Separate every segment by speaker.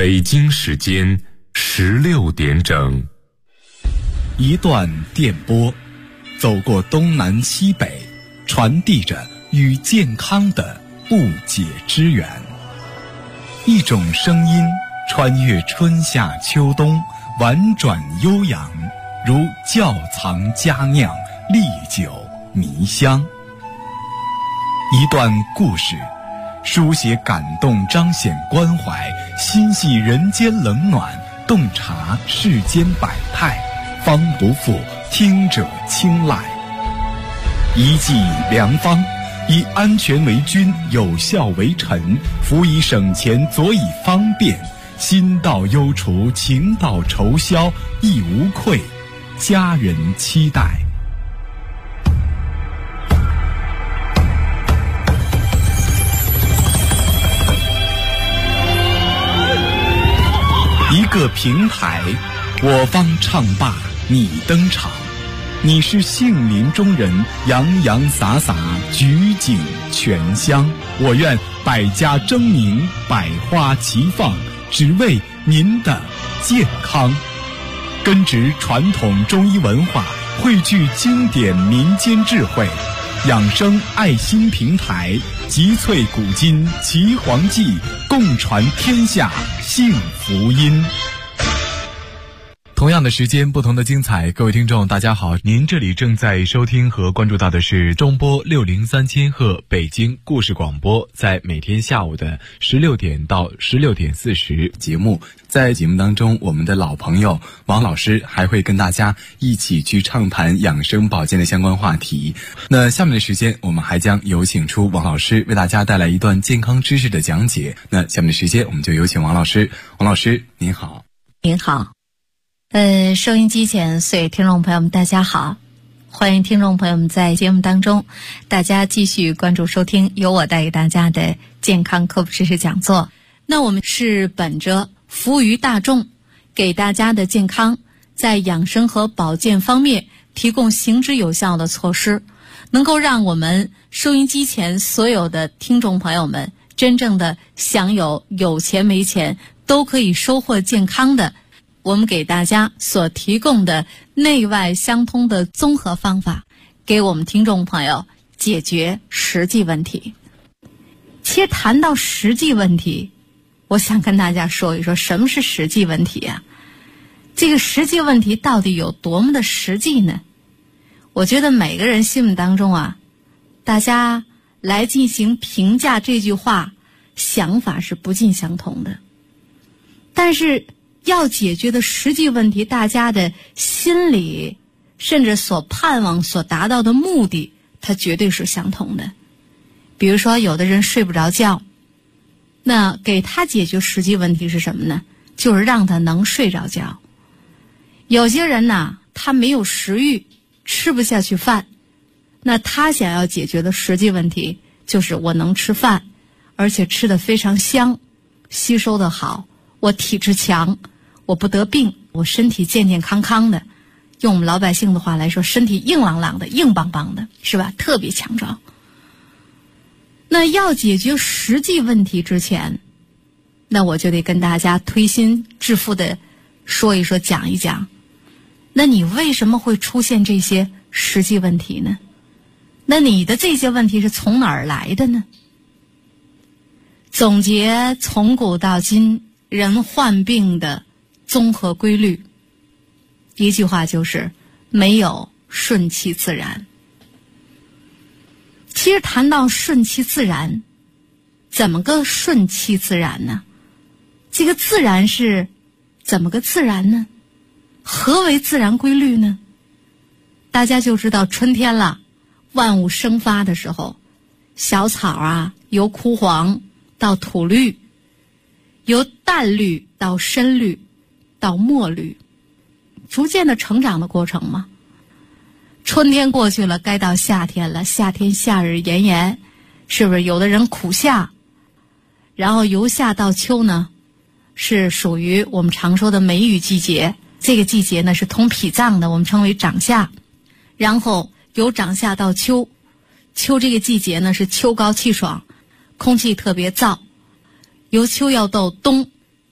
Speaker 1: 北京时间16点整。
Speaker 2: 一段电波，走过东南西北，传递着与健康的不解之缘。一种声音穿越春夏秋冬，婉转悠扬，如窖藏佳酿，历久弥香。一段故事，书写感动，彰显关怀，心系人间冷暖，洞察世间百态，方不负听者青睐。一剂良方，以安全为君，有效为臣，辅以省钱，佐以方便，心到忧除，情到愁消，亦无愧，家人期待。一个平台，我方唱罢你登场，你是杏林中人，洋洋洒洒，举景全香。我愿百家争鸣，百花齐放，只为您的健康。根植传统中医文化，汇聚经典民间智慧，养生爱心平台，集萃古今岐黄记，共传天下幸福音。同样的时间，不同的精彩，各位听众大家好，您这里正在收听和关注到的是中波603千赫北京故事广播，在每天下午的16点到16点40节目。在节目当中，我们的老朋友王老师还会跟大家一起去畅谈养生保健的相关话题。那下面的时间，我们还将有请出王老师为大家带来一段健康知识的讲解。那下面的时间，我们就有请王老师。王老师您好。
Speaker 3: 您好。收音机前所有听众朋友们大家好，欢迎听众朋友们在节目当中大家继续关注收听由我带给大家的健康科普知识讲座。那我们是本着服务于大众，给大家的健康在养生和保健方面提供行之有效的措施，能够让我们收音机前所有的听众朋友们真正的享有有钱没钱都可以收获健康的我们给大家所提供的内外相通的综合方法，给我们听众朋友解决实际问题。其实谈到实际问题，我想跟大家说一说什么是实际问题啊？这个实际问题到底有多么的实际呢？我觉得每个人心目当中啊，大家来进行评价这句话，想法是不尽相同的。但是要解决的实际问题，大家的心理甚至所盼望所达到的目的，它绝对是相同的。比如说有的人睡不着觉，那给他解决实际问题是什么呢？就是让他能睡着觉。有些人呢，他没有食欲，吃不下去饭，那他想要解决的实际问题就是我能吃饭，而且吃得非常香，吸收得好，我体质强，我不得病，我身体健健康康的，用我们老百姓的话来说，身体硬朗朗的，硬邦邦的，是吧？特别强壮。那要解决实际问题之前，那我就得跟大家推心置腹的说一说，讲一讲，那你为什么会出现这些实际问题呢？那你的这些问题是从哪儿来的呢？总结从古到今人患病的综合规律，一句话就是没有顺其自然。其实谈到顺其自然，怎么个顺其自然呢？这个自然是怎么个自然呢？何为自然规律呢？大家就知道春天了，万物生发的时候，小草啊由枯黄到土绿，由淡绿到深绿到墨绿，逐渐的成长的过程嘛。春天过去了，该到夏天了，夏天夏日炎炎，是不是有的人苦夏？然后由夏到秋呢，是属于我们常说的梅雨季节，这个季节呢是通脾脏的，我们称为长夏。然后由长夏到秋，秋这个季节呢是秋高气爽，空气特别燥。由秋要到冬，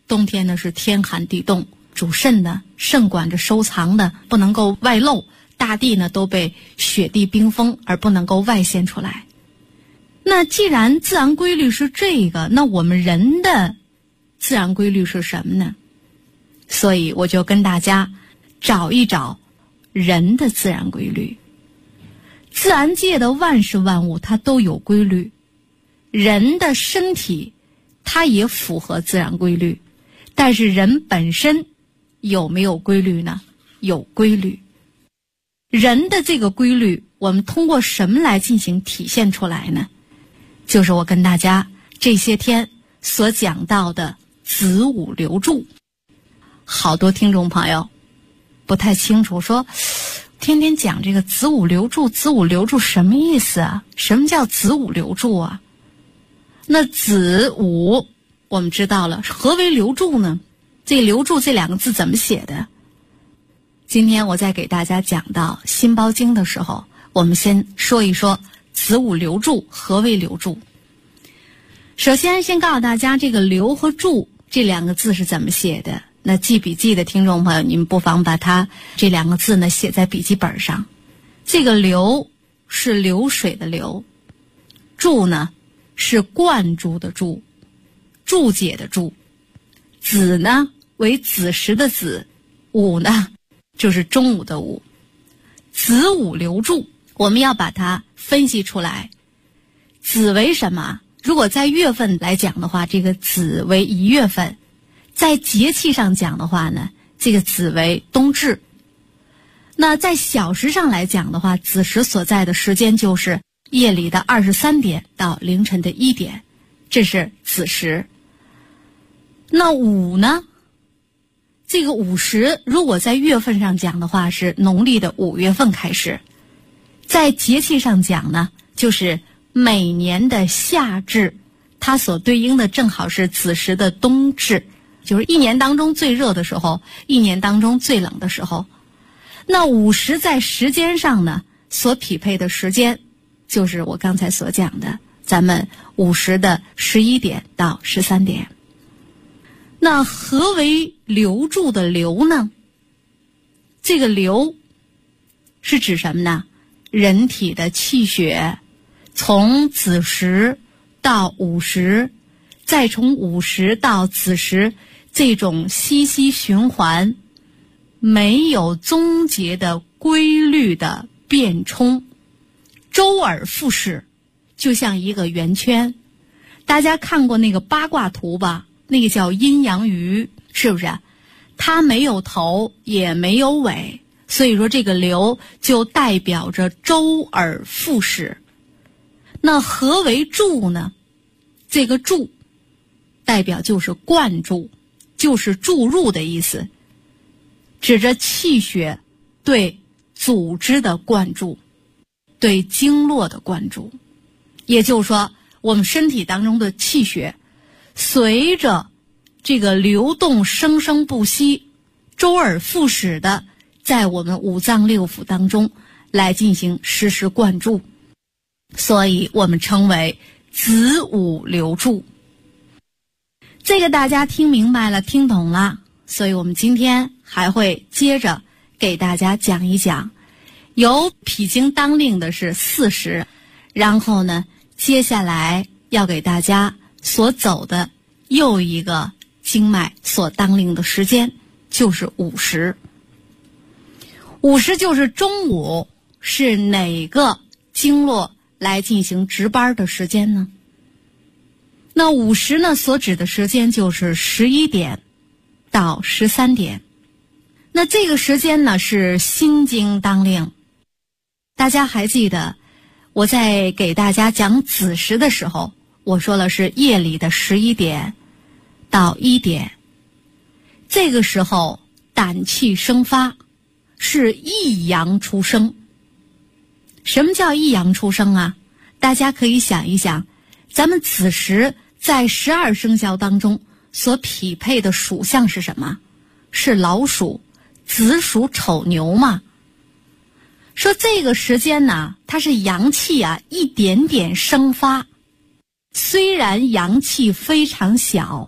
Speaker 3: 冬天呢是天寒地冻，主肾的，肾管着收藏的，不能够外露，大地呢都被雪地冰封而不能够外现出来。那既然自然规律是这个，那我们人的自然规律是什么呢？所以我就跟大家找一找人的自然规律。自然界的万事万物它都有规律，人的身体它也符合自然规律，但是人本身有没有规律呢？有规律。人的这个规律我们通过什么来进行体现出来呢？就是我跟大家这些天所讲到的子午流注。好多听众朋友不太清楚，说天天讲这个子午流注，子午流注什么意思啊？什么叫子午流注啊？那子午我们知道了，何为流注呢？这流注这两个字怎么写的？今天我在给大家讲到心包经的时候，我们先说一说子午流注，何为流注？首先告诉大家这个流和注这两个字是怎么写的。那记笔记的听众朋友，你们不妨把它这两个字呢写在笔记本上。这个流是流水的流，注呢是灌注的注，注解的注。子呢为子时的子，午呢就是中午的午。子午流注我们要把它分析出来。子为什么？如果在月份来讲的话，这个子为1月份。在节气上讲的话呢，这个子为冬至。那在小时上来讲的话，子时所在的时间就是夜里的23点到凌晨的1点，这是子时。那午呢，这个午时如果在月份上讲的话，是农历的5月份开始。在节气上讲呢，就是每年的夏至，它所对应的正好是子时的冬至，就是一年当中最热的时候，一年当中最冷的时候。那午时在时间上呢，所匹配的时间就是我刚才所讲的咱们午时的11点到13点。那何为流注的流呢？这个流是指什么呢？人体的气血从子时到午时，再从午时到子时，这种息息循环，没有终结的规律的变冲，周而复始，就像一个圆圈。大家看过那个八卦图吧？那个叫阴阳鱼，是不是？它没有头也没有尾，所以说这个流就代表着周而复始。那何为注呢？这个注代表就是灌注，就是注入的意思，指着气血对组织的灌注，对经络的灌注。也就是说，我们身体当中的气血随着这个流动生生不息，周而复始的在我们五脏六腑当中来进行实时灌注，所以我们称为子午流注。这个大家听明白了，听懂了，所以我们今天还会接着给大家讲一讲。有脾经当令的是4时，然后呢，接下来要给大家所走的又一个经脉所当令的时间就是5时。5时就是中午，是哪个经络来进行值班的时间呢？那5时呢，所指的时间就是11点到13点。那这个时间呢，是心经当令。大家还记得我在给大家讲子时的时候，我说了是夜里的11点到1点。这个时候胆气生发，是一阳出生。什么叫一阳出生啊？大家可以想一想，咱们子时在12生肖当中所匹配的属相是什么？是老鼠，子鼠丑牛嘛。说这个时间呢，它是阳气啊一点点生发，虽然阳气非常小，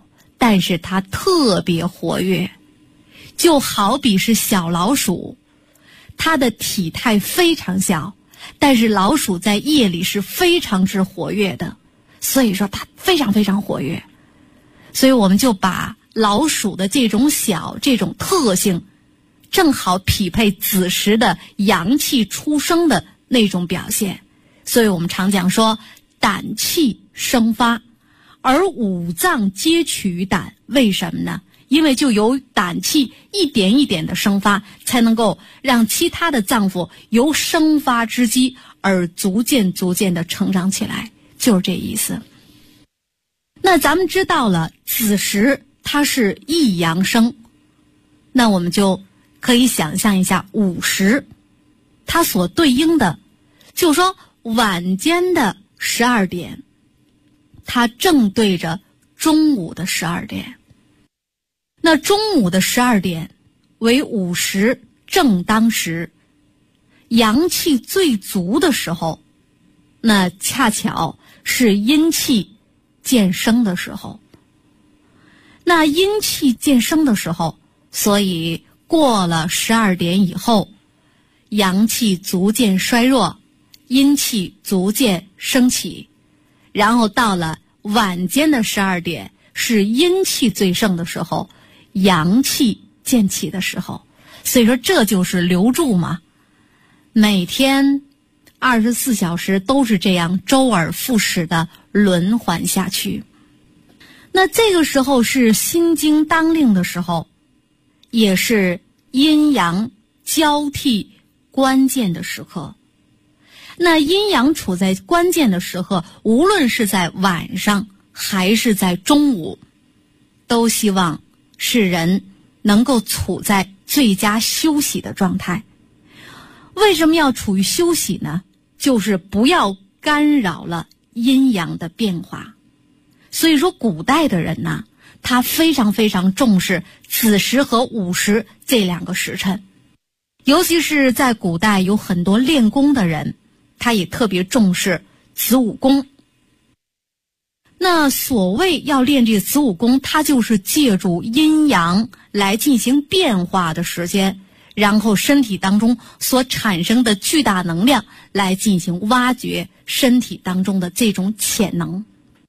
Speaker 3: 但是它特别活跃，就好比是小老鼠，它的体态非常小，但是老鼠在夜里是非常之活跃的，所以说它非常非常活跃。所以我们就把老鼠的这种小这种特性，正好匹配子时的阳气出生的那种表现。所以我们常讲说胆气生发，而五脏皆取于胆，为什么呢？因为就由胆气一点一点的生发，才能够让其他的脏腑由生发之机而逐渐的成长起来，就是这意思。那咱们知道了子时它是一阳生，那我们就可以想象一下午时它所对应的，就是说晚间的12点，它正对着中午的12点。那中午的12点为午时正当时，阳气最足的时候，那恰巧是阴气渐生的时候。那阴气渐生的时候，所以过了12点以后，阳气逐渐衰弱，阴气逐渐升起，然后到了晚间的12点，是阴气最盛的时候，阳气渐起的时候。所以说这就是流注嘛，每天24小时都是这样周而复始的轮环下去。那这个时候是心经当令的时候，也是阴阳交替关键的时刻。那阴阳处在关键的时刻，无论是在晚上还是在中午，都希望使人能够处在最佳休息的状态。为什么要处于休息呢？就是不要干扰了阴阳的变化。所以说古代的人呢，他非常非常重视子时和午时这2个时辰，尤其是在古代有很多练功的人，他也特别重视子午功。那所谓要练这个子午功，它就是借助阴阳来进行变化的时间，然后身体当中所产生的巨大能量来进行挖掘身体当中的这种潜能。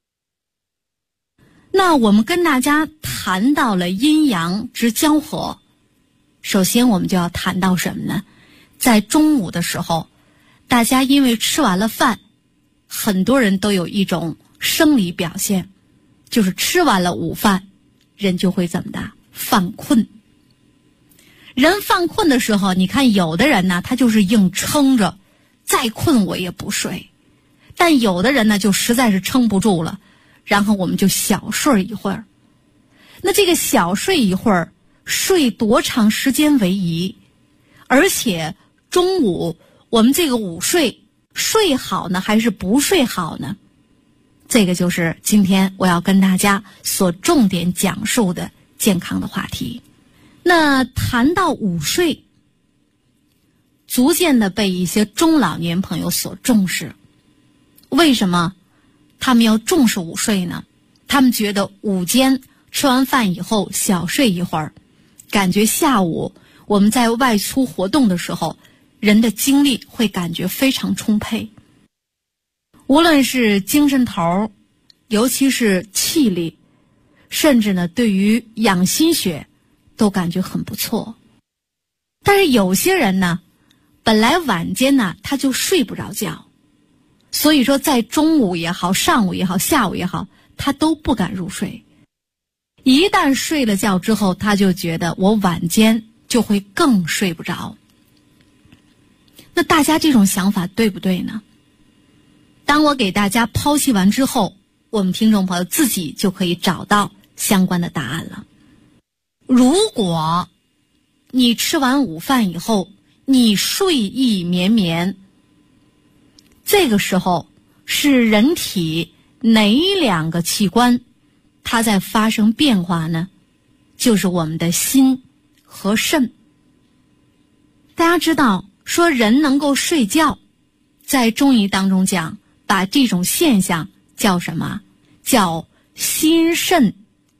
Speaker 3: 那我们跟大家谈到了阴阳之交合，首先我们就要谈到什么呢？在中午的时候，大家因为吃完了饭，很多人都有一种生理表现，就是吃完了午饭，人就会怎么的？犯困。人犯困的时候，你看有的人呢，他就是硬撑着，再困我也不睡。但有的人呢，就实在是撑不住了，然后我们就小睡一会儿。那这个小睡一会儿，睡多长时间为宜？而且中午我们这个午睡睡好呢，还是不睡好呢？这个就是今天我要跟大家所重点讲述的健康的话题。那谈到午睡，逐渐的被一些中老年朋友所重视。为什么他们要重视午睡呢？他们觉得午间吃完饭以后小睡一会儿，感觉下午我们在外出活动的时候，人的精力会感觉非常充沛，无论是精神头，尤其是气力，甚至呢对于养心血都感觉很不错。但是有些人呢，本来晚间呢他就睡不着觉，所以说在中午也好，上午也好，下午也好，他都不敢入睡。一旦睡了觉之后，他就觉得我晚间就会更睡不着。那大家这种想法对不对呢？当我给大家剖析完之后，我们听众朋友自己就可以找到相关的答案了。如果你吃完午饭以后，你睡意绵绵，这个时候是人体哪2个器官它在发生变化呢？就是我们的心和肾。大家知道说人能够睡觉，在中医当中讲，把这种现象叫什么？叫心肾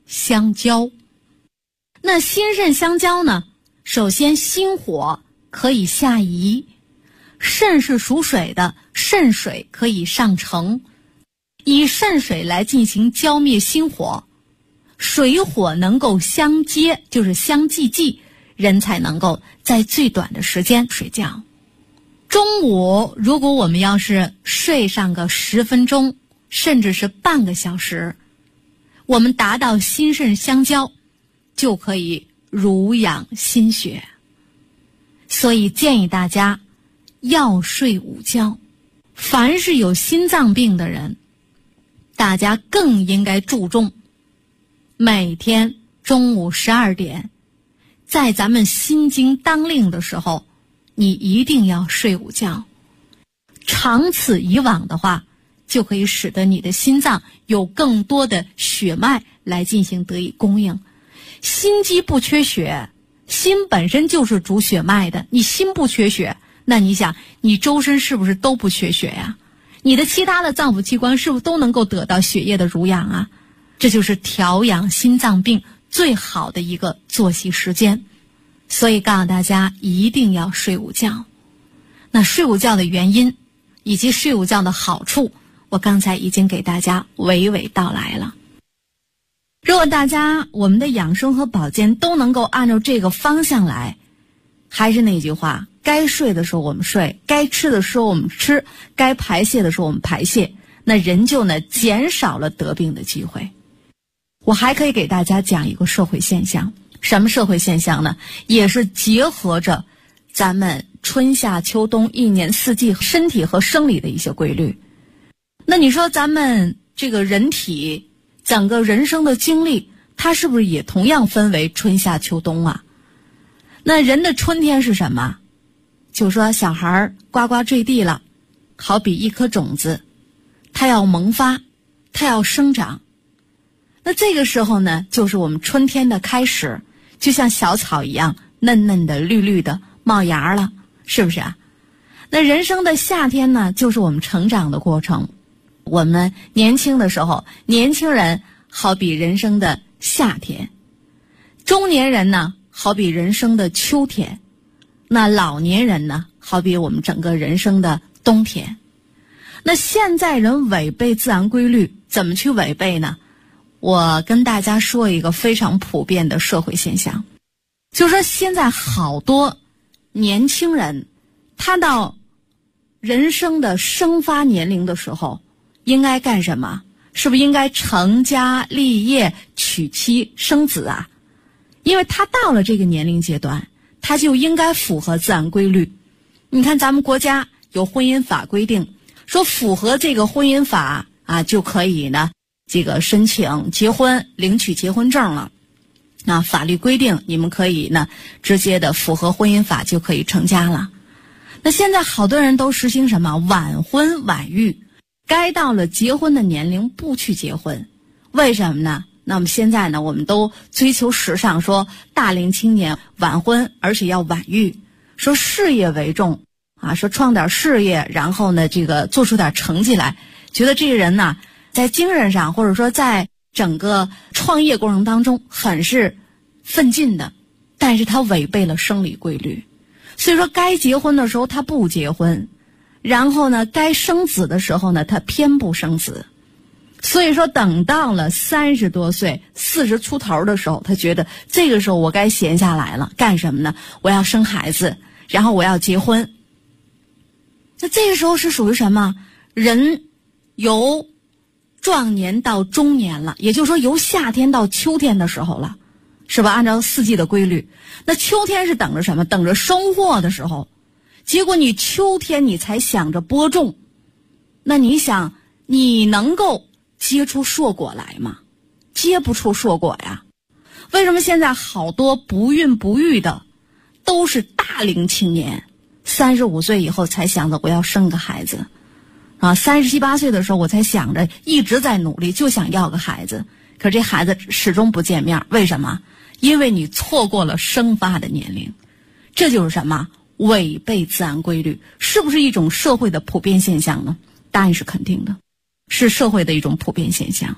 Speaker 3: 相交。那心肾相交呢，首先心火可以下移，肾是属水的，肾水可以上承，以肾水来进行浇灭心火，水火能够相接，就是相济济，人才能够在最短的时间睡觉。中午如果我们要是睡上个10分钟，甚至是半个小时，我们达到心肾相交，就可以濡养心血。所以建议大家要睡午觉。凡是有心脏病的人，大家更应该注重每天中午12点，在咱们心经当令的时候，你一定要睡午觉。长此以往的话，就可以使得你的心脏有更多的血脉来进行得以供应。心肌不缺血，心本身就是主血脉的，你心不缺血，那你想你周身是不是都不缺血呀？你的其他的脏腑器官是不是都能够得到血液的濡养啊？这就是调养心脏病最好的一个作息时间。所以告诉大家一定要睡午觉。那睡午觉的原因以及睡午觉的好处，我刚才已经给大家娓娓道来了。如果大家我们的养生和保健都能够按照这个方向来，还是那句话，该睡的时候我们睡，该吃的时候我们吃，该排泄的时候我们排泄，那人就减少了得病的机会。我还可以给大家讲一个社会现象。什么社会现象呢？也是结合着咱们春夏秋冬一年四季身体和生理的一些规律。那你说咱们这个人体整个人生的经历，它是不是也同样分为春夏秋冬啊？那人的春天是什么？就说小孩呱呱坠地了，好比一颗种子，它要萌发，它要生长。那这个时候呢，就是我们春天的开始，就像小草一样，嫩嫩的绿绿的冒芽了，是不是啊？那人生的夏天呢，就是我们成长的过程。我们年轻的时候，年轻人好比人生的夏天，中年人呢好比人生的秋天，那老年人呢好比我们整个人生的冬天。那现在人违背自然规律，怎么去违背呢？我跟大家说一个非常普遍的社会现象，就是说现在好多年轻人，他到人生的生发年龄的时候，应该干什么？是不是应该成家立业、娶妻生子啊？因为他到了这个年龄阶段，他就应该符合自然规律。你看咱们国家有婚姻法规定，说符合这个婚姻法啊，就可以呢这个申请结婚，领取结婚证了。那法律规定你们可以呢直接的符合婚姻法就可以成家了。那现在好多人都实行什么晚婚晚育，该到了结婚的年龄不去结婚，为什么呢？那么现在呢，我们都追求时尚，说大龄青年晚婚，而且要晚育，说事业为重啊，说创点事业，然后呢这个做出点成绩来，觉得这个人呢在精神上或者说在整个创业过程当中很是奋进的，但是他违背了生理规律。所以说该结婚的时候他不结婚，然后呢该生子的时候呢他偏不生子。所以说等到了30多岁40出头的时候，他觉得这个时候我该闲下来了，干什么呢？我要生孩子，然后我要结婚。那这个时候是属于什么？人由壮年到中年了，也就是说由夏天到秋天的时候了，是吧？按照四季的规律，那秋天是等着什么？等着收获的时候。结果你秋天你才想着播种，那你想你能够结出硕果来吗？结不出硕果呀。为什么现在好多不孕不育的都是大龄青年，35岁以后才想着我要生个孩子啊，37、38岁的时候我才想着一直在努力，就想要个孩子，可这孩子始终不见面，为什么？因为你错过了生发的年龄。这就是什么？违背自然规律。是不是一种社会的普遍现象呢？答案是肯定的，是社会的一种普遍现象。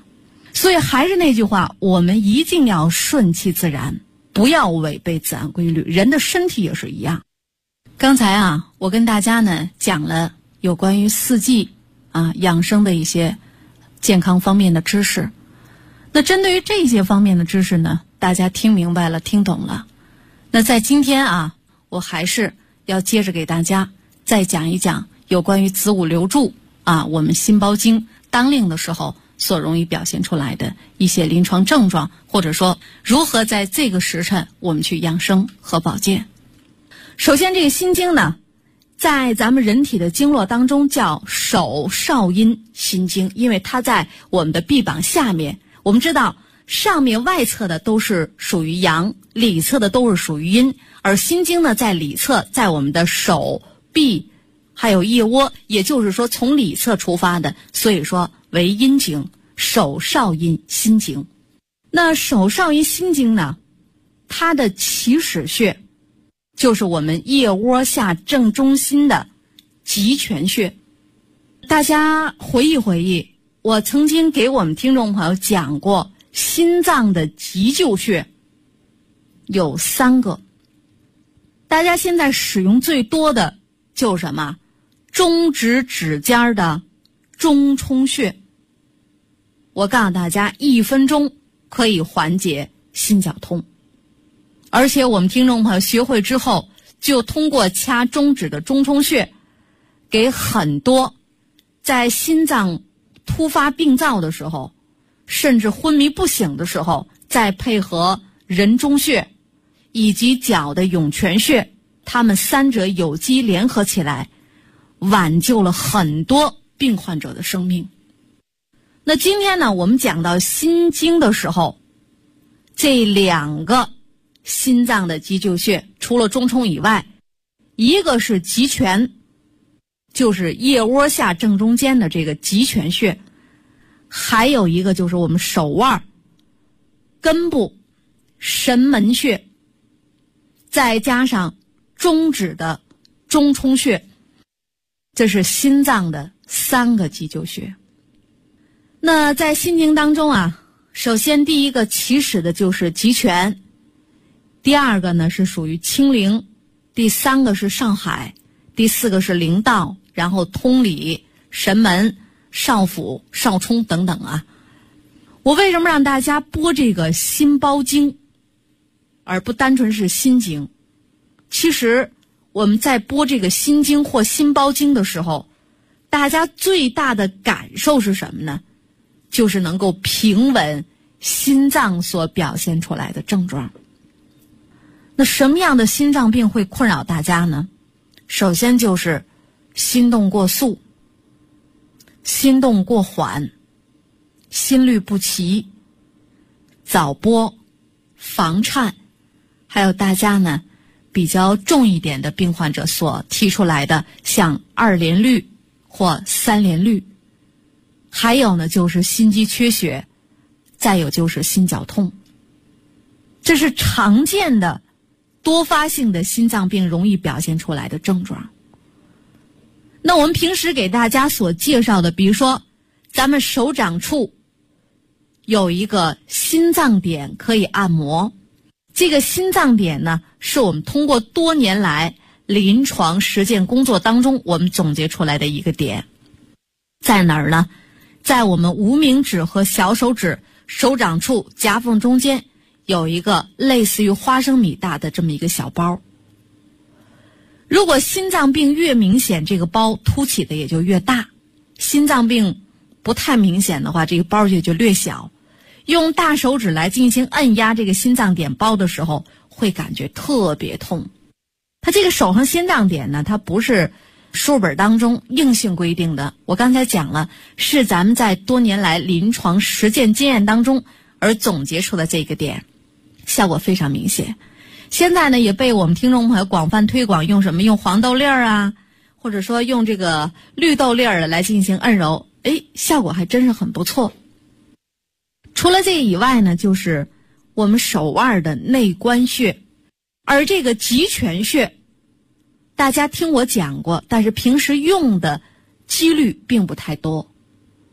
Speaker 3: 所以还是那句话，我们一定要顺其自然，不要违背自然规律。人的身体也是一样。刚才我跟大家呢讲了有关于四季养生的一些健康方面的知识。那针对于这些方面的知识呢，大家听明白了，听懂了。那在今天我还是要接着给大家再讲一讲有关于子午流注我们心包经当令的时候所容易表现出来的一些临床症状，或者说如何在这个时辰我们去养生和保健。首先，这个心经呢，在咱们人体的经络当中叫手少阴心经，因为它在我们的臂膀下面。我们知道上面外侧的都是属于阳，里侧的都是属于阴，而心经呢在里侧，在我们的手臂还有腋窝，也就是说从里侧出发的，所以说为阴经，手少阴心经。那手少阴心经呢，它的起始穴就是我们腋窝下正中心的极泉穴。大家回忆回忆，我曾经给我们听众朋友讲过心脏的急救穴有3个，大家现在使用最多的就是什么？中指指尖的中冲穴。我告诉大家，1分钟可以缓解心绞痛。而且我们听众朋友学会之后，就通过掐中指的中冲穴，给很多在心脏突发病灶的时候，甚至昏迷不醒的时候，再配合人中穴以及脚的涌泉穴，他们3者有机联合起来，挽救了很多病患者的生命。那今天呢，我们讲到心经的时候，这2个心脏的急救穴，除了中冲以外，一个是极泉，就是腋窝下正中间的这个极泉穴，还有一个就是我们手腕根部神门穴，再加上中指的中冲穴，这是心脏的3个急救穴。那在心经当中首先第一个起始的就是极泉，第2个呢是属于清陵，第3个是上海，第4个是灵道，然后通里、神门、少府、少冲等等我为什么让大家播这个心包经而不单纯是心经？其实我们在播这个心经或心包经的时候，大家最大的感受是什么呢？就是能够平稳心脏所表现出来的症状。那什么样的心脏病会困扰大家呢？首先就是心动过速、心动过缓、心律不齐、早搏、房颤，还有大家呢比较重一点的病患者所提出来的像2联律或3联律，还有呢就是心肌缺血，再有就是心绞痛。这是常见的多发性的心脏病容易表现出来的症状。那我们平时给大家所介绍的，比如说咱们手掌处有一个心脏点可以按摩，这个心脏点呢是我们通过多年来临床实践工作当中我们总结出来的一个点。在哪儿呢？在我们无名指和小手指手掌处夹缝中间有一个类似于花生米大的这么一个小包。如果心脏病越明显，这个包凸起的也就越大；心脏病不太明显的话，这个包也就略小。用大手指来进行按压这个心脏点包的时候，会感觉特别痛。它这个手上心脏点呢，它不是书本当中硬性规定的，我刚才讲了，是咱们在多年来临床实践经验当中而总结出的这个点，效果非常明显。现在呢也被我们听众朋友广泛推广，用什么？用黄豆粒儿或者说用这个绿豆粒儿来进行按揉，效果还真是很不错。除了这个以外呢，就是我们手腕的内关穴，而这个极泉穴大家听我讲过，但是平时用的几率并不太多。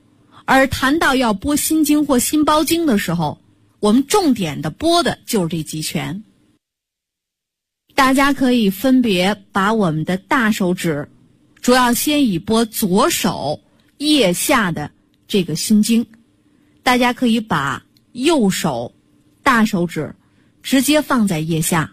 Speaker 3: 而谈到要拨心经或心包经的时候，我们重点的拨的就是这几拳。大家可以分别把我们的大手指，主要先以拨左手腋下的这个心经，大家可以把右手大手指直接放在腋下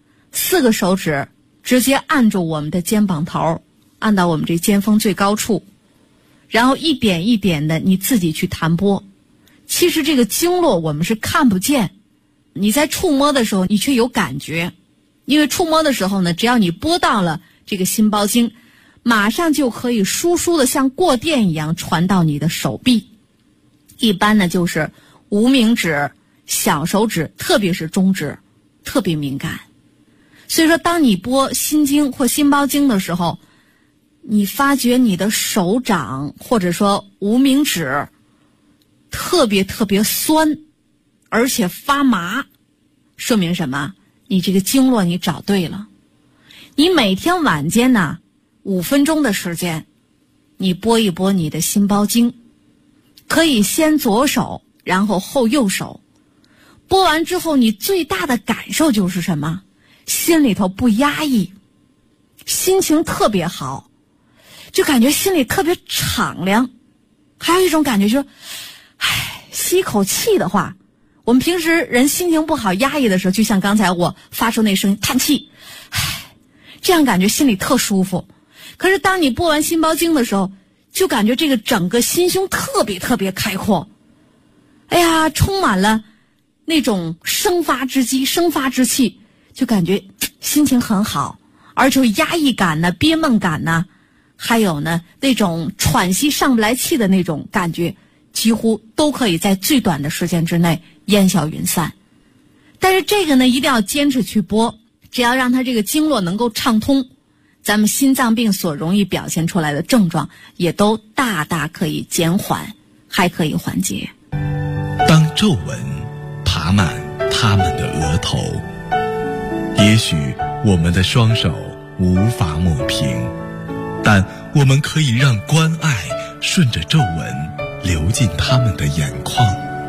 Speaker 3: ，4个手指直接按住我们的肩膀头，按到我们这肩峰最高处，然后一点一点的你自己去弹拨。其实这个经络我们是看不见，你在触摸的时候你却有感觉，因为触摸的时候呢，只要你拨到了这个心包经，马上就可以疏疏的像过电一样传到你的手臂。一般呢就是无名指、小手指，特别是中指特别敏感。所以说当你拨心经或心包经的时候，你发觉你的手掌或者说无名指特别特别酸，而且发麻，说明什么？你这个经络你找对了。你每天晚间呢5分钟的时间，你拨一拨你的心包经，可以先左手然后后右手。拨完之后你最大的感受就是什么？心里头不压抑，心情特别好，就感觉心里特别敞亮。还有一种感觉就是吸一口气的话，我们平时人心情不好压抑的时候，就像刚才我发出那声音叹气，这样感觉心里特舒服。可是当你拨完心包经的时候，就感觉这个整个心胸特别特别开阔，哎呀，充满了那种生发之机、生发之气，就感觉心情很好。而且压抑感呢、憋闷感呢，还有呢那种喘息上不来气的那种感觉，几乎都可以在最短的时间之内烟消云散。但是这个呢一定要坚持去拨，只要让它这个经络能够畅通，咱们心脏病所容易表现出来的症状也都大大可以减缓，还可以缓解。
Speaker 2: 当皱纹爬满他们的额头，也许我们的双手无法抹平，但我们可以让关爱顺着皱纹流进他们的眼眶。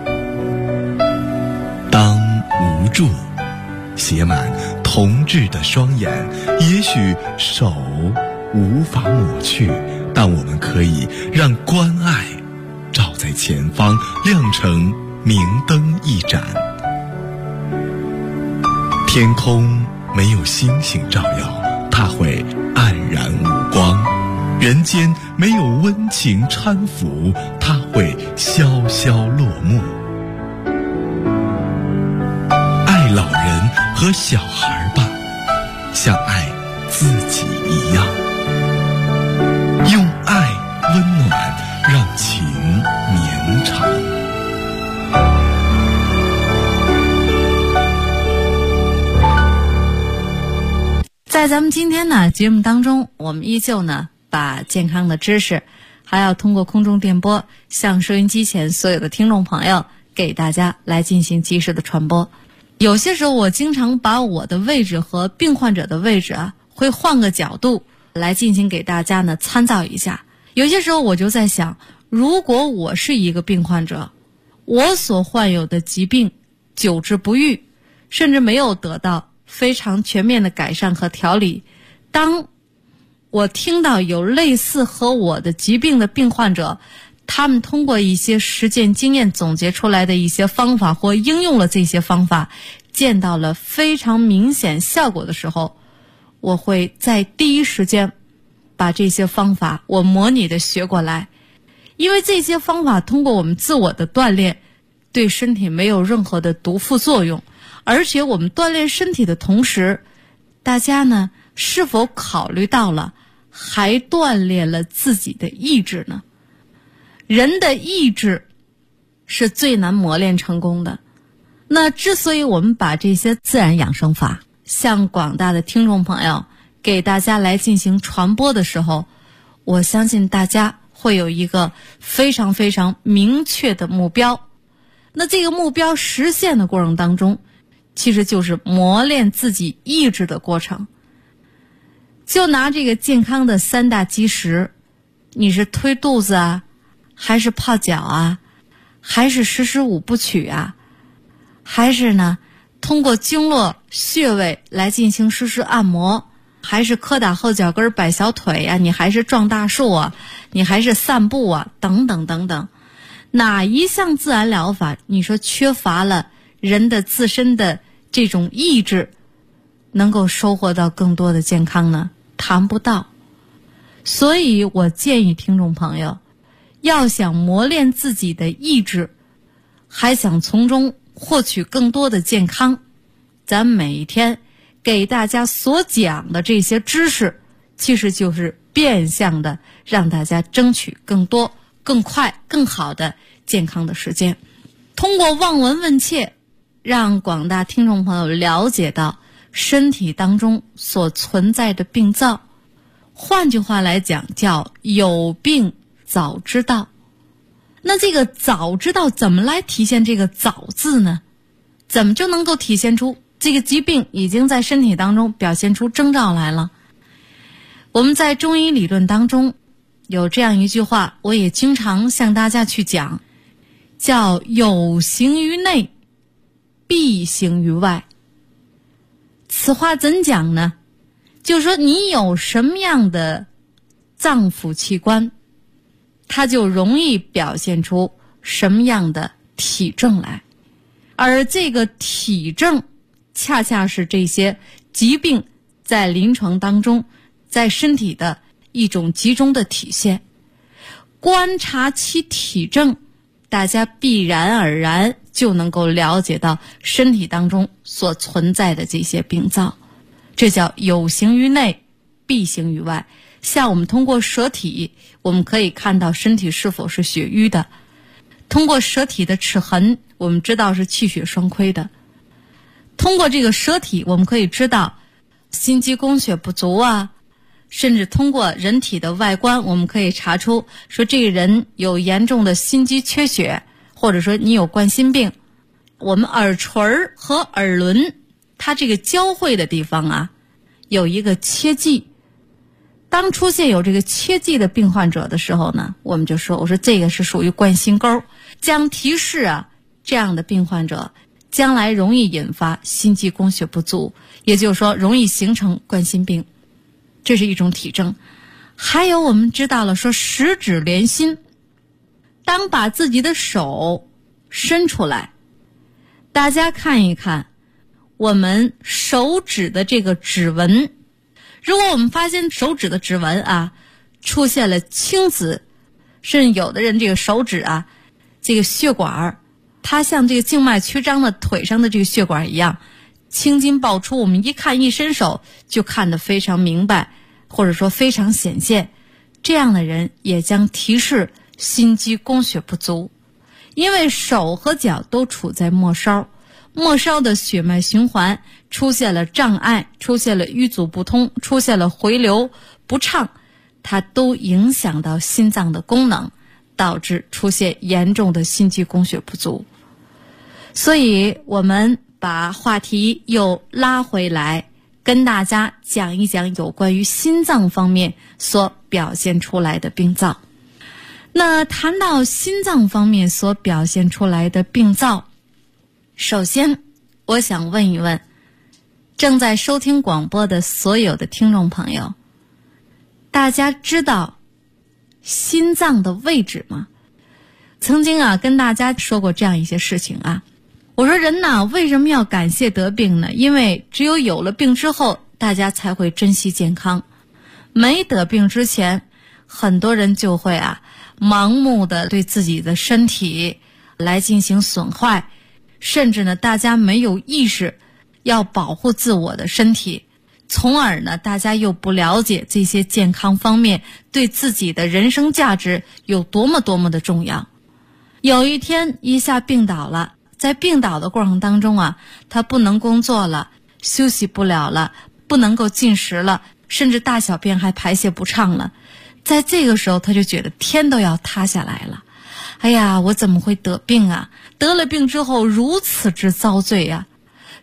Speaker 2: 当无助写满同志的双眼，也许手无法抹去，但我们可以让关爱照在前方，亮成明灯一盏。天空没有星星照耀，它会黯然无光；人间没有温情搀扶，它会萧萧落幕。爱老人和小孩吧，像爱自己一样，用爱温暖，让情绵长。
Speaker 3: 在咱们今天呢节目当中，我们依旧呢把健康的知识还要通过空中电波向收音机前所有的听众朋友给大家来进行及时的传播。有些时候我经常把我的位置和病患者的位置会换个角度来进行给大家呢参照一下。有些时候我就在想，如果我是一个病患者，我所患有的疾病久治不愈，甚至没有得到非常全面的改善和调理，当我听到有类似和我的疾病的病患者，他们通过一些实践经验总结出来的一些方法，或应用了这些方法，见到了非常明显效果的时候，我会在第一时间把这些方法我模拟的学过来。因为这些方法通过我们自我的锻炼，对身体没有任何的毒副作用。而且我们锻炼身体的同时，大家呢是否考虑到了还锻炼了自己的意志呢？人的意志是最难磨练成功的。那之所以我们把这些自然养生法向广大的听众朋友给大家来进行传播的时候，我相信大家会有一个非常非常明确的目标。那这个目标实现的过程当中，其实就是磨练自己意志的过程。就拿这个健康的3大基石，你是推肚子还是泡脚啊，还是实五部曲啊，还是呢通过经络穴位来进行实按摩，还是磕打后脚跟摆小腿啊，你还是撞大树啊，你还是散步啊，等等等等，哪一项自然疗法你说缺乏了人的自身的这种意志，能够收获到更多的健康呢？谈不到。所以我建议听众朋友，要想磨练自己的意志，还想从中获取更多的健康，咱每一天给大家所讲的这些知识，其实就是变相的让大家争取更多、更快、更好的健康的时间。通过望闻问切，让广大听众朋友了解到身体当中所存在的病灶，换句话来讲叫有病早知道。那这个早知道怎么来体现这个早字呢？怎么就能够体现出这个疾病已经在身体当中表现出征兆来了？我们在中医理论当中有这样一句话，我也经常向大家去讲，叫有形于内，必形于外。此话怎讲呢？就是说你有什么样的脏腑器官，它就容易表现出什么样的体症来，而这个体症恰恰是这些疾病在临床当中在身体的一种集中的体现。观察其体症，大家必然而然就能够了解到身体当中所存在的这些病灶，这叫有形于内，必形于外。像我们通过舌体，我们可以看到身体是否是血瘀的；通过舌体的齿痕，我们知道是气血双亏的；通过这个舌体，我们可以知道心肌供血不足啊，甚至通过人体的外观，我们可以查出说这个人有严重的心肌缺血，或者说你有冠心病。我们耳垂和耳轮它这个交汇的地方啊，有一个切迹。当出现有这个切迹的病患者的时候呢，我们就说，我说这个是属于冠心沟，将提示啊，这样的病患者将来容易引发心肌供血不足，也就是说容易形成冠心病，这是一种体征。还有我们知道了说十指连心，当把自己的手伸出来，大家看一看我们手指的这个指纹，如果我们发现手指的指纹啊出现了青紫，甚至有的人这个手指啊，这个血管它像这个静脉曲张的腿上的这个血管一样青筋爆出，我们一看一伸手就看得非常明白，或者说非常显现，这样的人也将提示心肌供血不足。因为手和脚都处在末梢，末梢的血脉循环出现了障碍，出现了淤阻不通，出现了回流不畅，它都影响到心脏的功能，导致出现严重的心肌供血不足。所以我们把话题又拉回来，跟大家讲一讲有关于心脏方面所表现出来的病灶。那谈到心脏方面所表现出来的病灶，首先我想问一问正在收听广播的所有的听众朋友，大家知道心脏的位置吗？曾经啊跟大家说过这样一些事情啊，我说人呐，为什么要感谢得病呢？因为只有有了病之后，大家才会珍惜健康。没得病之前，很多人就会盲目的对自己的身体来进行损坏，甚至呢大家没有意识要保护自我的身体，从而呢大家又不了解这些健康方面对自己的人生价值有多么多么的重要。有一天一下病倒了，在病倒的过程当中他不能工作了，休息不了了，不能够进食了，甚至大小便还排泄不畅了。在这个时候他就觉得天都要塌下来了，哎呀，我怎么会得病啊？得了病之后如此之遭罪啊！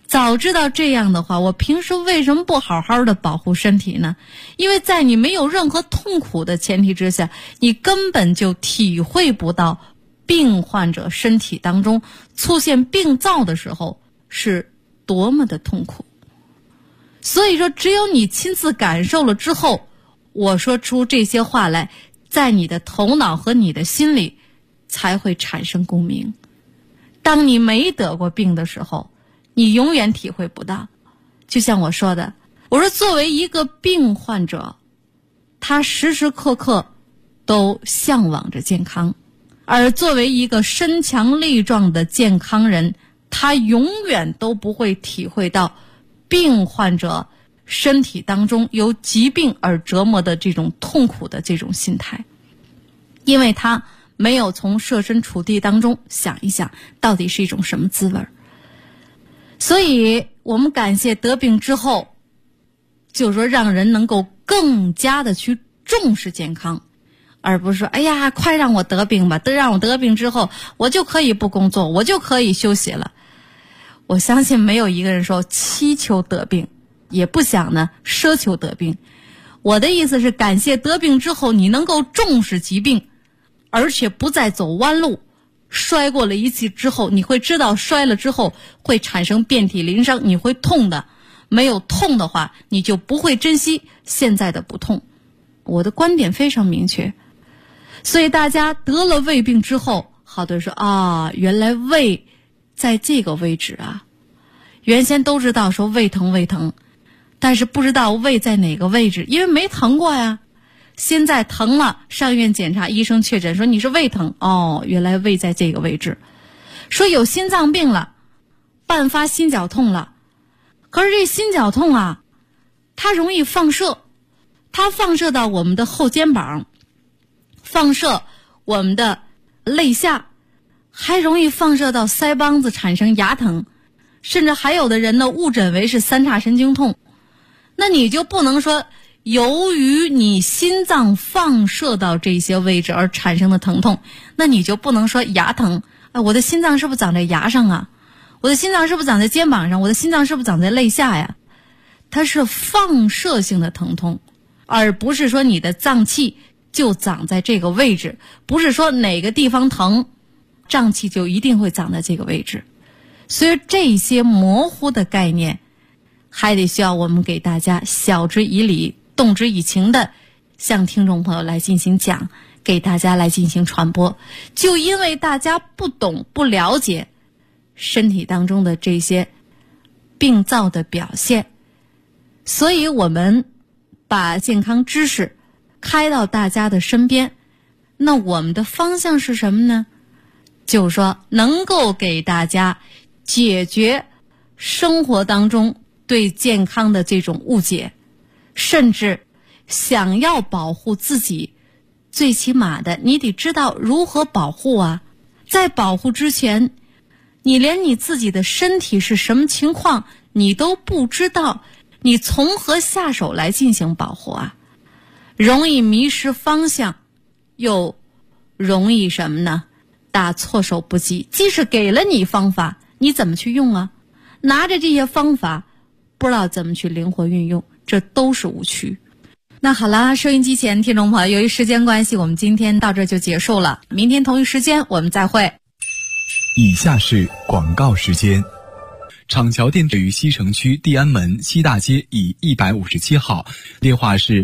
Speaker 3: 早知道这样的话，我平时为什么不好好的保护身体呢？因为在你没有任何痛苦的前提之下，你根本就体会不到病患者身体当中出现病灶的时候是多么的痛苦。所以说，只有你亲自感受了之后，我说出这些话来，在你的头脑和你的心里才会产生共鸣。当你没得过病的时候，你永远体会不到。就像我说的，我说作为一个病患者，他时时刻刻都向往着健康，而作为一个身强力壮的健康人，他永远都不会体会到病患者身体当中由疾病而折磨的这种痛苦的这种心态，因为他没有从设身处地当中想一想到底是一种什么滋味。所以我们感谢得病之后，就是说让人能够更加的去重视健康，而不是说哎呀快让我得病吧，让我得病之后我就可以不工作，我就可以休息了。我相信没有一个人说祈求得病，也不想呢奢求得病。我的意思是感谢得病之后你能够重视疾病，而且不再走弯路。摔过了一次之后，你会知道摔了之后会产生遍体鳞伤，你会痛的。没有痛的话，你就不会珍惜现在的不痛。我的观点非常明确。所以大家得了胃病之后，好多人说啊，原来胃在这个位置啊。原先都知道说胃疼，但是不知道胃在哪个位置，因为没疼过呀。现在疼了，上医院检查，医生确诊说你是胃疼，哦，原来胃在这个位置。说有心脏病了，伴发心绞痛了。可是这心绞痛啊，它容易放射，它放射到我们的后肩膀，放射我们的肋下，还容易放射到腮帮子，产生牙疼，甚至还有的人呢误诊为是三叉神经痛。那你就不能说由于你心脏放射到这些位置而产生的疼痛，那你就不能说牙疼，我的心脏是不是长在牙上啊？我的心脏是不是长在肩膀上？我的心脏是不是长在肋下呀？它是放射性的疼痛，而不是说你的脏器就长在这个位置，不是说哪个地方疼，脏器就一定会长在这个位置。所以这些模糊的概念，还得需要我们给大家晓之以理，动之以情的向听众朋友来进行讲，给大家来进行传播。就因为大家不懂不了解身体当中的这些病灶的表现，所以我们把健康知识开到大家的身边。那我们的方向是什么呢？就是说能够给大家解决生活当中对健康的这种误解，甚至想要保护自己，最起码的你得知道如何保护啊。在保护之前，你连你自己的身体是什么情况你都不知道，你从何下手来进行保护啊？容易迷失方向，又容易什么呢？打措手不及。即使给了你方法，你怎么去用啊？拿着这些方法不知道怎么去灵活运用，这都是误区。那好啦，收音机前听众朋友，由于时间关系，我们今天到这就结束了。明天同一时间我们再会。
Speaker 2: 以下是广告时间。厂桥店位于西城区地安门西大街以157号，电话是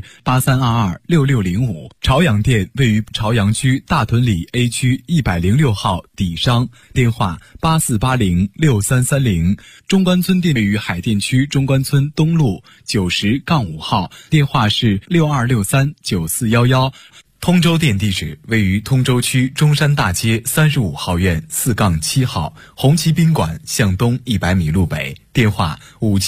Speaker 2: 83226605。朝阳店位于朝阳区大屯里 A 区106号底商，电话84806330。中关村店位于海淀区中关村东路90-5号，电话是62639411。通州店地址位于通州区中山大街35号院4-7号，红旗宾馆向东100米路北，电话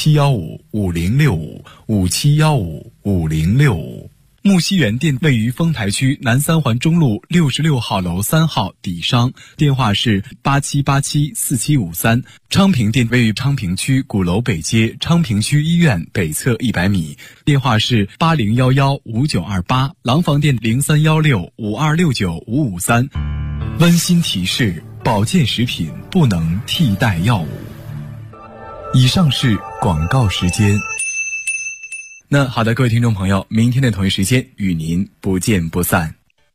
Speaker 2: 57155065，57155065。木樨园店位于丰台区南三环中路66号楼3号底商，电话是87874753。昌平店位于昌平区鼓楼北街昌平区医院北侧100米，电话是80115928。廊坊店031652695553。温馨提示：保健食品不能替代药物。 以上是广告时间。那好的，各位听众朋友，明天的同一时间与您不见不散。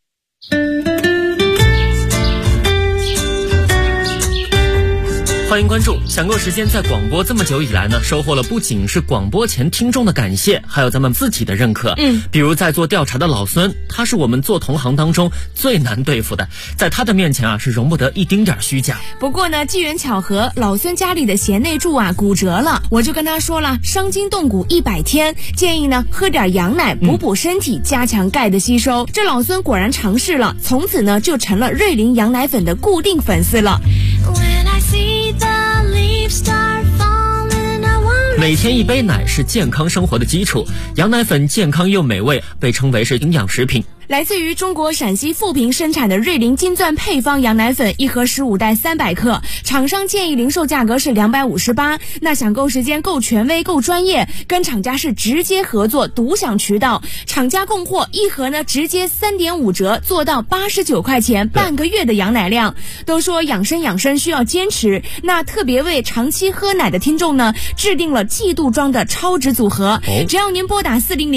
Speaker 4: 欢迎关注。享购时间在广播这么久以来呢，收获了不仅是广播前听众的感谢，还有咱们自己的认可。比如在做调查的老孙，他是我们做同行当中最难对付的，在他的面前啊是容不得一丁点虚假。
Speaker 5: 不过呢，机缘巧合，老孙家里的贤内助啊骨折了，我就跟他说了，伤筋动骨100天，建议呢喝点羊奶补身体，加强钙的吸收。这老孙果然尝试了，从此呢就成了瑞麟羊奶粉的固定粉丝了。
Speaker 4: 每天一杯奶是健康生活的基础，羊奶粉健康又美味，被称为是营养食品。
Speaker 5: 来自于中国陕西富平生产的瑞麟金钻配方羊奶粉，一盒15袋300克，厂商建议零售价格是258。那抢购时间够权威够专业，跟厂家是直接合作，独享渠道，厂家供货，一盒呢直接3.5折，做到89块钱，半个月的羊奶量。都说养生需要坚持，那特别为长期喝奶的听众呢，制定了季度装的超值组合，只要您拨打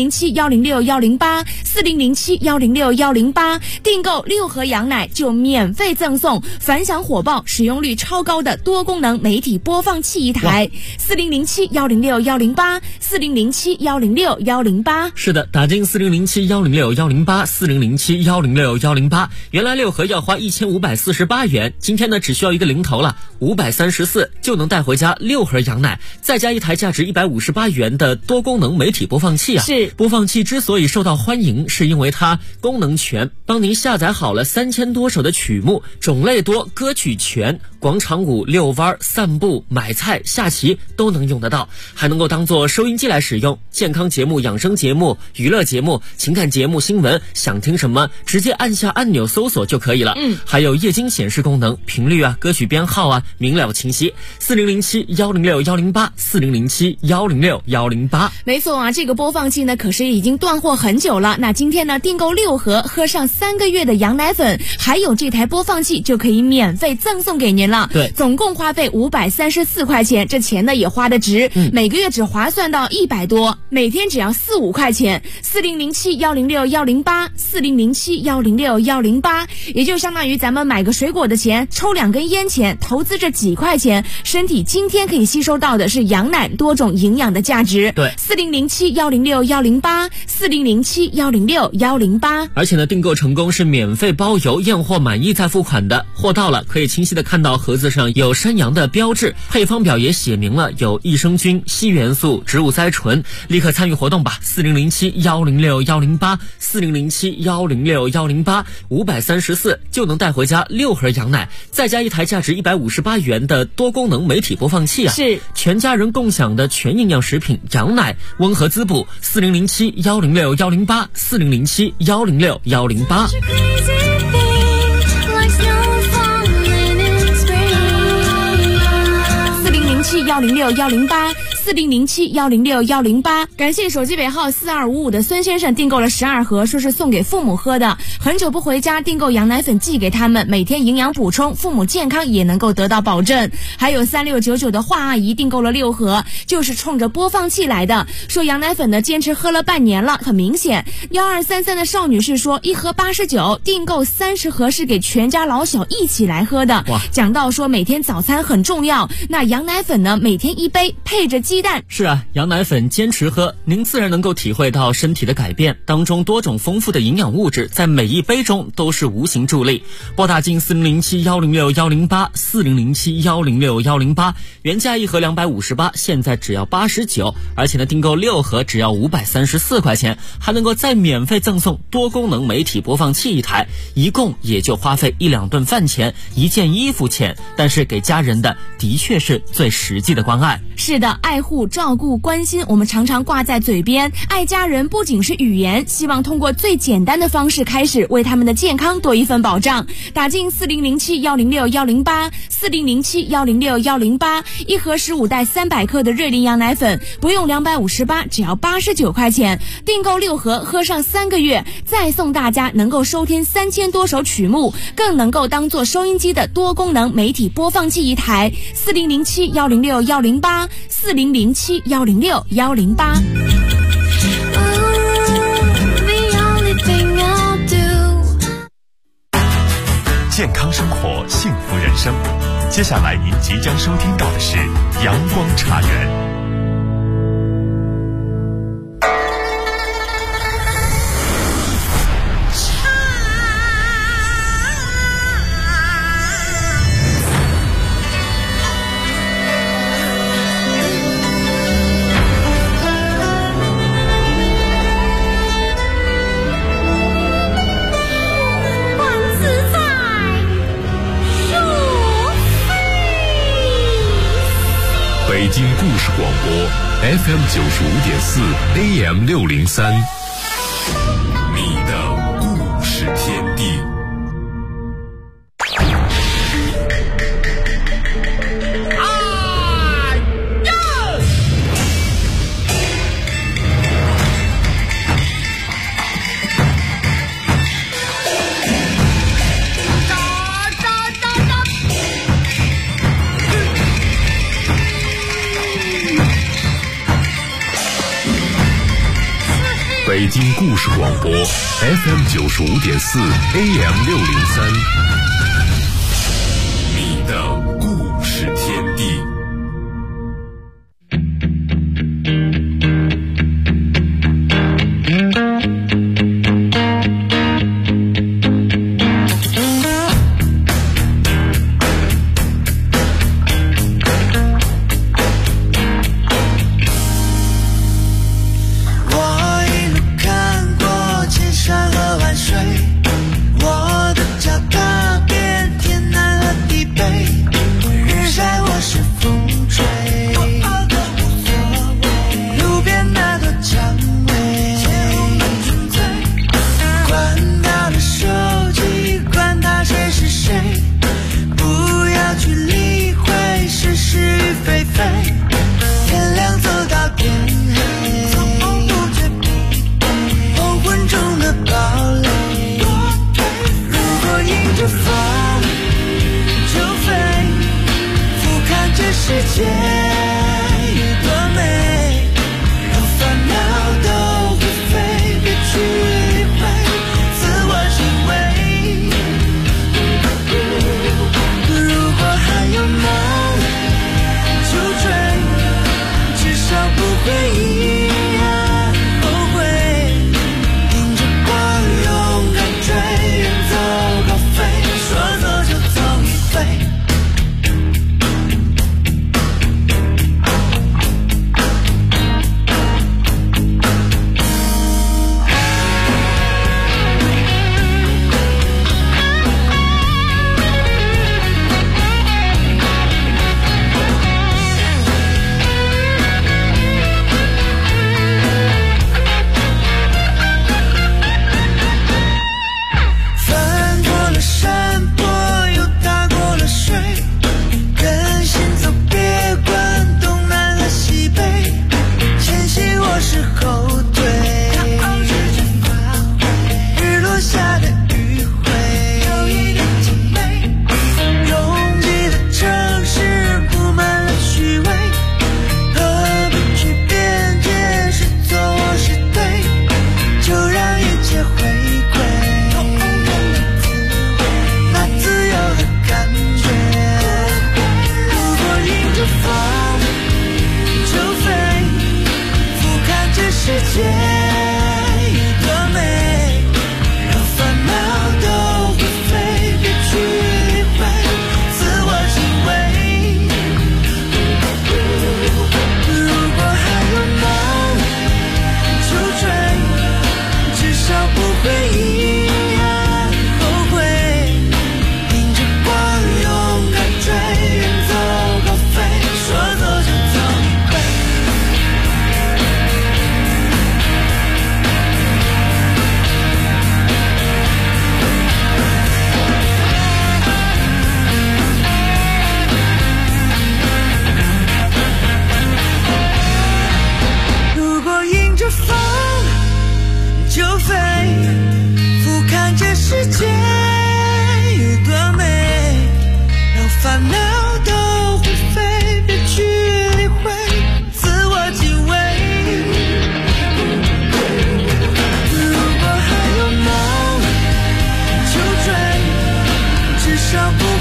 Speaker 5: 4007-106-108，4007-106-108，订购6盒羊奶就免费赠送反响火爆、使用率超高的多功能媒体播放器一台。4007-106-108， 4007-106-108。
Speaker 4: 是的，打进4007-106-108， 4007-106-108。原来6盒要花1548元，今天呢只需要一个零头了，534就能带回家6盒羊奶，再加一台价值158元的多功能媒体播放器啊。
Speaker 5: 是，
Speaker 4: 播放器之所以受到欢迎，是因为它功能全，帮您下载好了3000多首的曲目，种类多，歌曲全，广场舞、遛弯、散步、买菜、下棋都能用得到，还能够当做收音机来使用。健康节目、养生节目、娱乐节目、情感节目、新闻，想听什么直接按下按钮搜索就可以了。还有液晶显示功能，频率啊、歌曲编号啊明了清晰。4007-106-108， 4007-106-108。
Speaker 5: 没错啊，这个播放器呢可是已经断货很久了。那今天呢订购6盒，喝上3个月的羊奶粉，还有这台播放器就可以免费赠送给您了。
Speaker 4: 对，
Speaker 5: 总共花费534块钱，这钱呢也花得值，每个月只划算到100多，每天只要4-5块钱。4007-106-108， 4007-106-108，也就相当于咱们买个水果的钱，抽2根烟钱，投资这几块钱，身体今天可以吸收到的是羊奶多种营养的价值。
Speaker 4: 对
Speaker 5: ，4007-106-108， 4007-106-108。
Speaker 4: 而且呢，订购成功是免费包邮，验货满意再付款的。货到了，可以清晰的看到盒子上有山羊的标志，配方表也写明了有益生菌、硒元素、植物甾醇。立刻参与活动吧，4007-106-108， 4007-106-108， 534就能带回家6盒羊奶，再加一台价值158元的多功能媒体播放器啊，
Speaker 5: 是
Speaker 4: 全家人共享的全营养食品羊奶，温和滋补。4007-106-108， 4007-106-108。
Speaker 5: 4007-106-108， 4007-106-108。感谢手机尾号4255的孙先生订购了12盒，说是送给父母喝的。很久不回家，订购羊奶粉寄给他们，每天营养补充，父母健康也能够得到保证。还有3699的华阿姨订购了6盒，就是冲着播放器来的，说羊奶粉呢坚持喝了半年了，很明显。1233的邵女士说1盒89，订购30盒是给全家老小一起来喝的。讲到说每天早餐很重要，那羊奶粉呢每天1杯，配着鸡蛋。
Speaker 4: 是啊，羊奶粉坚持喝，您自然能够体会到身体的改变，当中多种丰富的营养物质在每一杯中都是无形助力。拨打进4007-106-108， 4007-106-108，原价1盒258，现在只要89，而且呢订购6盒只要534块钱，还能够再免费赠送多功能媒体播放器一台，一共也就花费1-2顿饭钱，1件衣服钱，但是给家人的的确是最实际的关爱。
Speaker 5: 是的，爱护、照顾、关心，我们常常挂挂在嘴边。爱家人不仅是语言，希望通过最简单的方式开始，为他们的健康多一份保障。打进4007-106-108，4007-106-108，一盒15袋300克的瑞麟羊奶粉，不用258，只要89块钱，订购6盒，喝上3个月，再送大家能够收听3000多首曲目，更能够当做收音机的多功能媒体播放器一台。4007-106-108，4007-106-108。
Speaker 6: 健康生活，幸福人生。接下来您即将收听到的是阳光茶园。
Speaker 1: 北京故事广播 FM 95.4 AM 603，你的故事天地。北京故事广播 FM 95.4 AM 603，你的故事天地。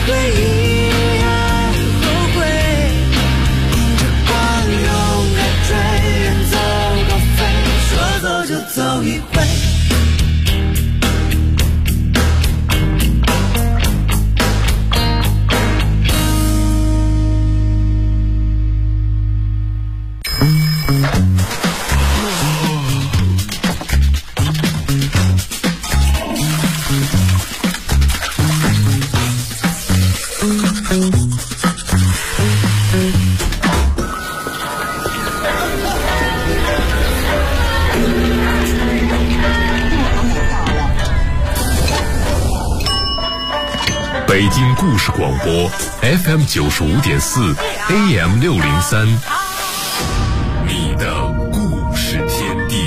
Speaker 7: 会依然后悔，迎着光勇敢追，远走高飞，说走就走一回。
Speaker 1: 北京故事广播 FM 95.4 AM 603，你的故事天地。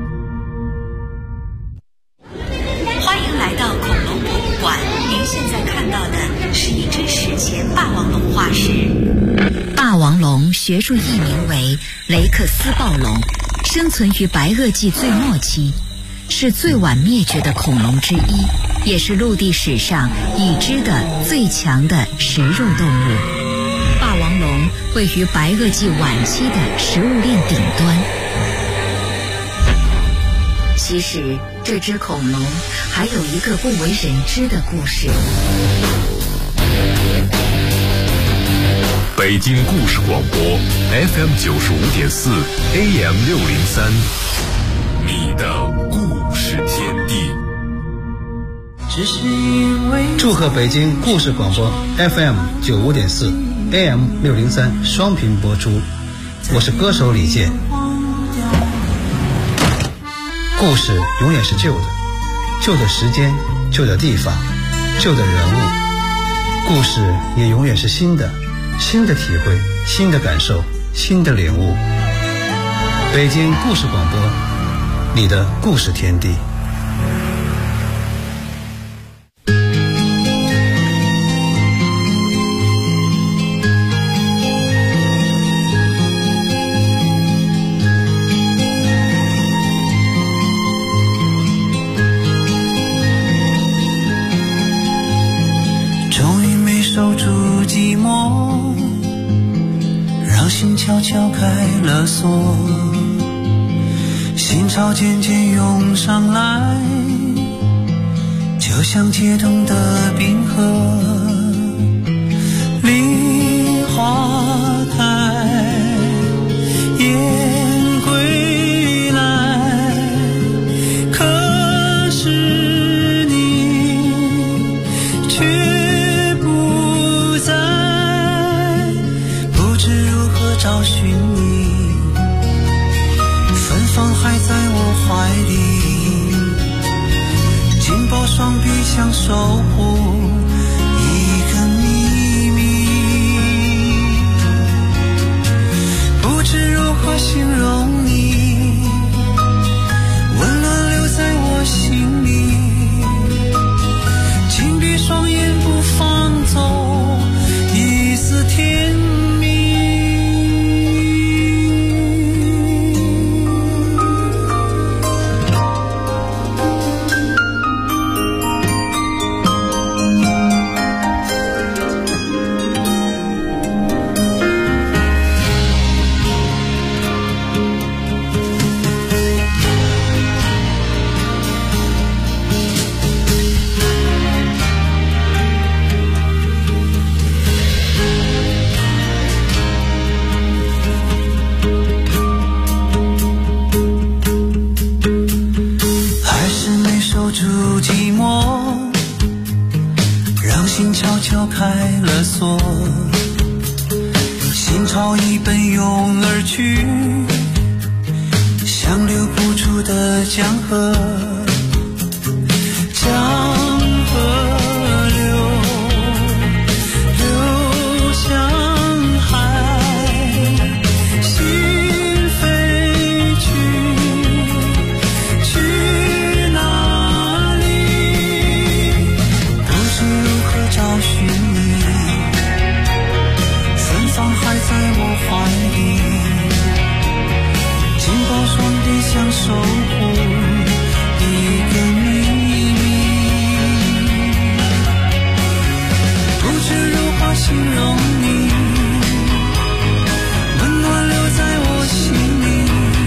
Speaker 3: 欢迎来到恐龙博物馆，您现在看到的是一只史前霸王龙化石。霸王龙学术译名为雷克斯暴龙，生存于白垩纪最末期，是最晚灭绝的恐龙之一，也是陆地史上已知的最强的食肉动物。霸王龙位于白垩纪晚期的食物链顶端。其实这只恐龙还有一个不为人知的故事。
Speaker 1: 北京故事广播 FM 95.4 AM 603，你的故事天地。
Speaker 8: 祝贺北京故事广播 FM 95.4 AM 603双频播出，我是歌手李健。故事永远是旧的，旧的时间，旧的地方，旧的人物。故事也永远是新的，新的体会，新的感受，新的领悟。北京故事广播，你的故事天地。
Speaker 7: 守住寂寞，让心悄悄开了锁，心潮渐渐涌上来，就像解冻的冰河。梨花开，燕归来，可是你却找寻你，芬芳还在我怀里，紧抱双臂想守护一个秘密，不知如何形容你，温暖留在我心里，紧闭双眼不放走一丝甜蜜。开了锁，心潮已奔涌而去，像流不出的江河，江河流向海，心飞去哪里？不知如何找寻你，芬芳还在我怀里，紧抱双臂想守护一个秘密， 形容你，温暖留在我心里，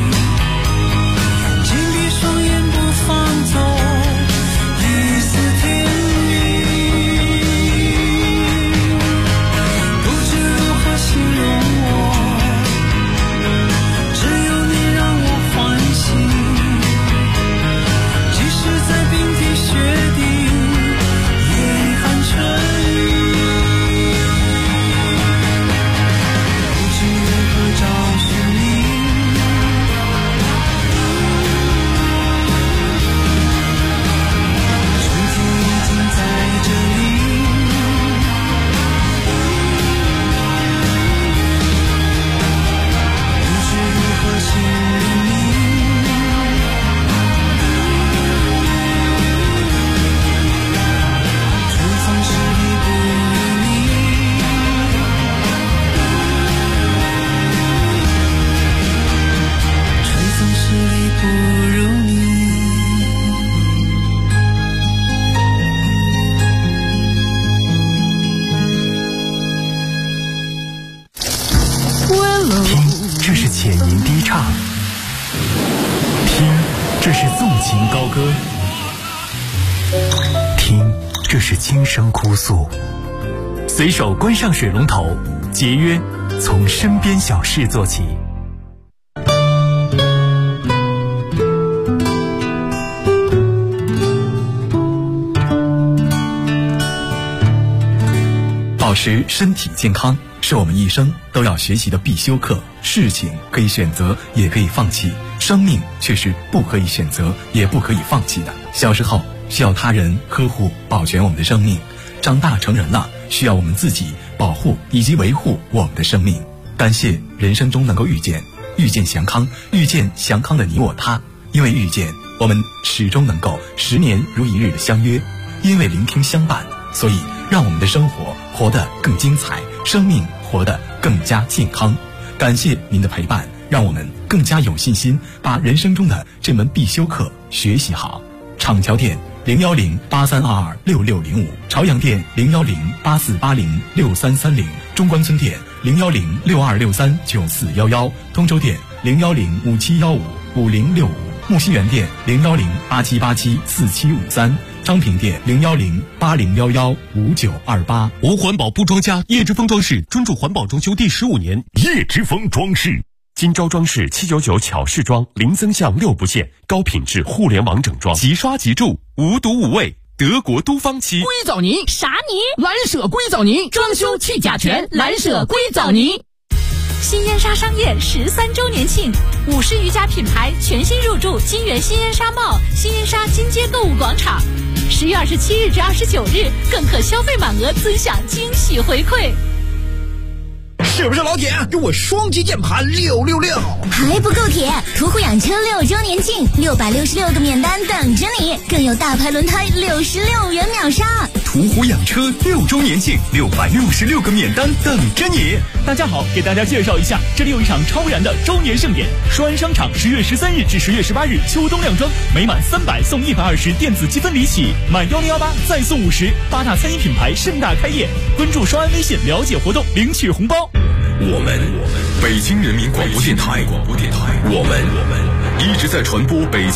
Speaker 7: 紧闭双眼不放走一丝甜蜜，不知如何形容我，只有你让我欢喜，即使在冰天雪地夜寒春雨，不知如何找寻你，春天已经在这里，不知如何形容你，春风十里不如你，春风十里不如你。
Speaker 6: 听，这是浅吟低唱；听，这是纵情高歌；听，这是轻声哭诉。随手关上水龙头，节约从身边小事做起。
Speaker 2: 保持身体健康是我们一生都要学习的必修课。事情可以选择，也可以放弃，生命却是不可以选择，也不可以放弃的。小时候需要他人呵护保全我们的生命，长大成人了需要我们自己保护以及维护我们的生命。感谢人生中能够遇见祥康，遇见祥康的你我他。因为遇见，我们始终能够10年如一日的相约；因为聆听相伴，所以让我们的生活活得更精彩，生命活得更加健康。感谢您的陪伴，让我们更加有信心把人生中的这门必修课学习好。厂桥店01083226605，朝阳店01084806330，中关村店01062639411，通州店01057155065，木樨园店01087874753，昌平店01080115928。
Speaker 1: 无环保不装家，叶之峰装饰专注环保装修第15年。叶之峰装饰，今朝装饰799巧饰装，零增项6不限，高品质互联网整装，即刷即住，无毒无味。德国都芳漆
Speaker 9: 硅藻泥，
Speaker 5: 啥泥？
Speaker 9: 蓝舍硅藻泥，装修去甲醛，蓝舍硅藻泥。
Speaker 10: 新烟沙商业13周年庆，50余家品牌全新入驻金源新烟沙贸、新烟沙金街购物广场。10月27日至29日，更可消费满额尊享惊喜回馈。
Speaker 9: 是不是老铁？给我双击键盘666！
Speaker 11: 还不够铁！途虎养车6周年庆，666个免单等着你，更有大牌轮胎66元秒杀。
Speaker 6: 途虎养车6周年庆，666个免单等着你。
Speaker 12: 大家好，给大家介绍一下，这里有一场超燃的周年盛典。双安商场10月13日至10月18日秋冬靓装，每满300送120电子积分礼起，满1018再送50。8大餐饮品牌盛大开业，关注双安微信了解活动，领取红包。
Speaker 1: 我们北京人民广播电台，我们一直在传播北京